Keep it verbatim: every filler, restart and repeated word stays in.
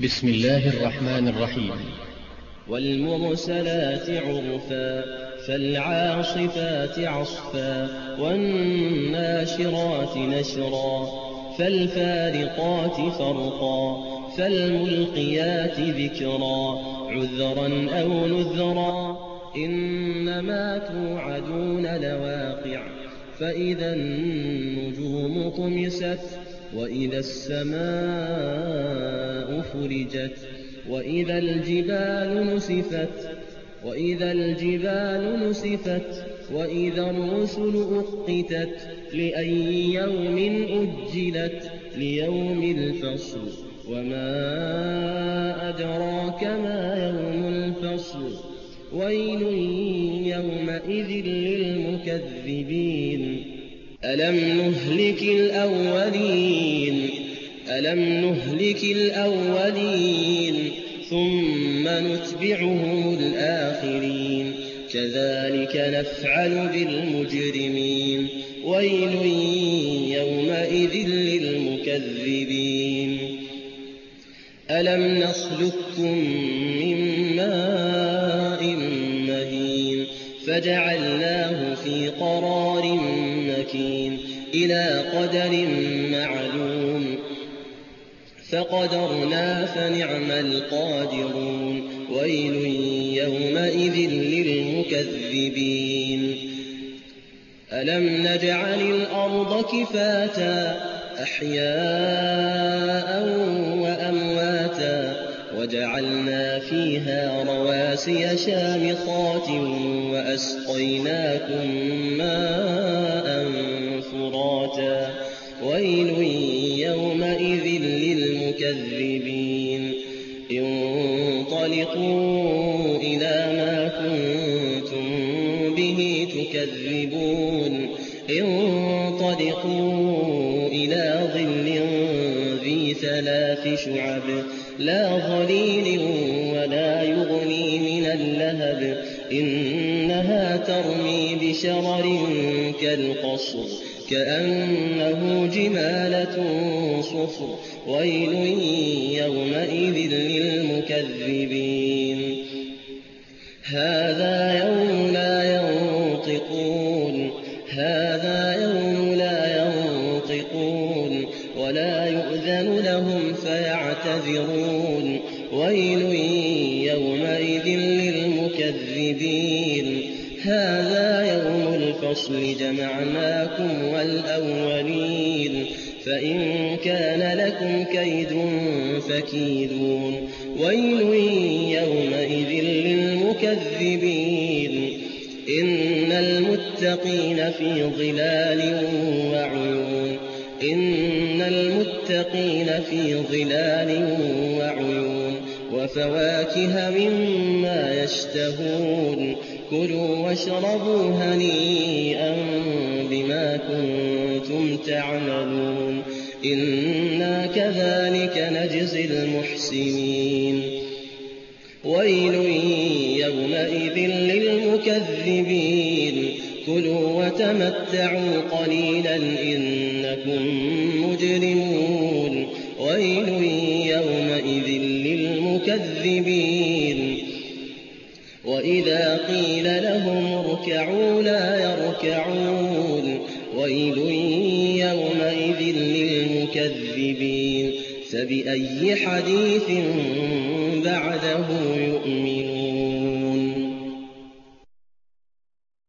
بسم الله الرحمن الرحيم. والمرسلات عرفا فالعاصفات عصفا والناشرات نشرا فالفارقات فرقا فالملقيات ذكرا عذرا أو نذرا إنما توعدون لواقع فإذا النجوم طمست وإذا السماء فرجت وإذا الجبال نسفت وإذا الجبال نسفت وإذا الرسل أقتت لأي يوم أجلت ليوم الفصل وما أدراك ما يوم الفصل ويل يومئذ للمكذبين ألم نهلك الأولين ألم نهلك الأولين ثم نتبعهم الآخرين كذلك نفعل بالمجرمين ويل يومئذ للمكذبين ألم نخلقكم من ماء مهين فجعلناه في قرار مكين إلى قدر معلوم فقدرنا فنعم القادرون ويل يومئذ للمكذبين ألم نجعل الأرض كفاتا أحياء وأمواتا وجعلنا فيها رواسي شامخات وأسقيناكم ماء فراتا ويل يومئذ للمكذبين انطلقوا إلى ما كنتم به تكذبون انطلقوا إلى ظل ذي ثلاث شعب لا ظليل ولا يغني من اللهب إنها ترمي بشرر كالقصر كأنه جمالة صفر ويل يومئذ للمكذبين هذا يوم لا ينطقون هذا يوم لا ينطقون ولا يؤذن لهم فيعتذرون ويل يومئذ للمكذبين هذا يوم الفصل جمعناكم والأولين فإن كان لكم كيد فكيدون ويل يومئذ للمكذبين إن المتقين في ظلال وعيون إن المتقين في ظلال وعيون وفواكه مما يشتهون كلوا واشربوا هنيئا بما كنتم تعملون إنا كذلك نجزي المحسنين ويل يومئذ للمكذبين كلوا وتمتعوا قليلا إنكم مجرمون ويل يومئذ للمكذبين وإذا قيل لهم اركعوا لا يركعون ويل يومئذ للمكذبين فبأي حديث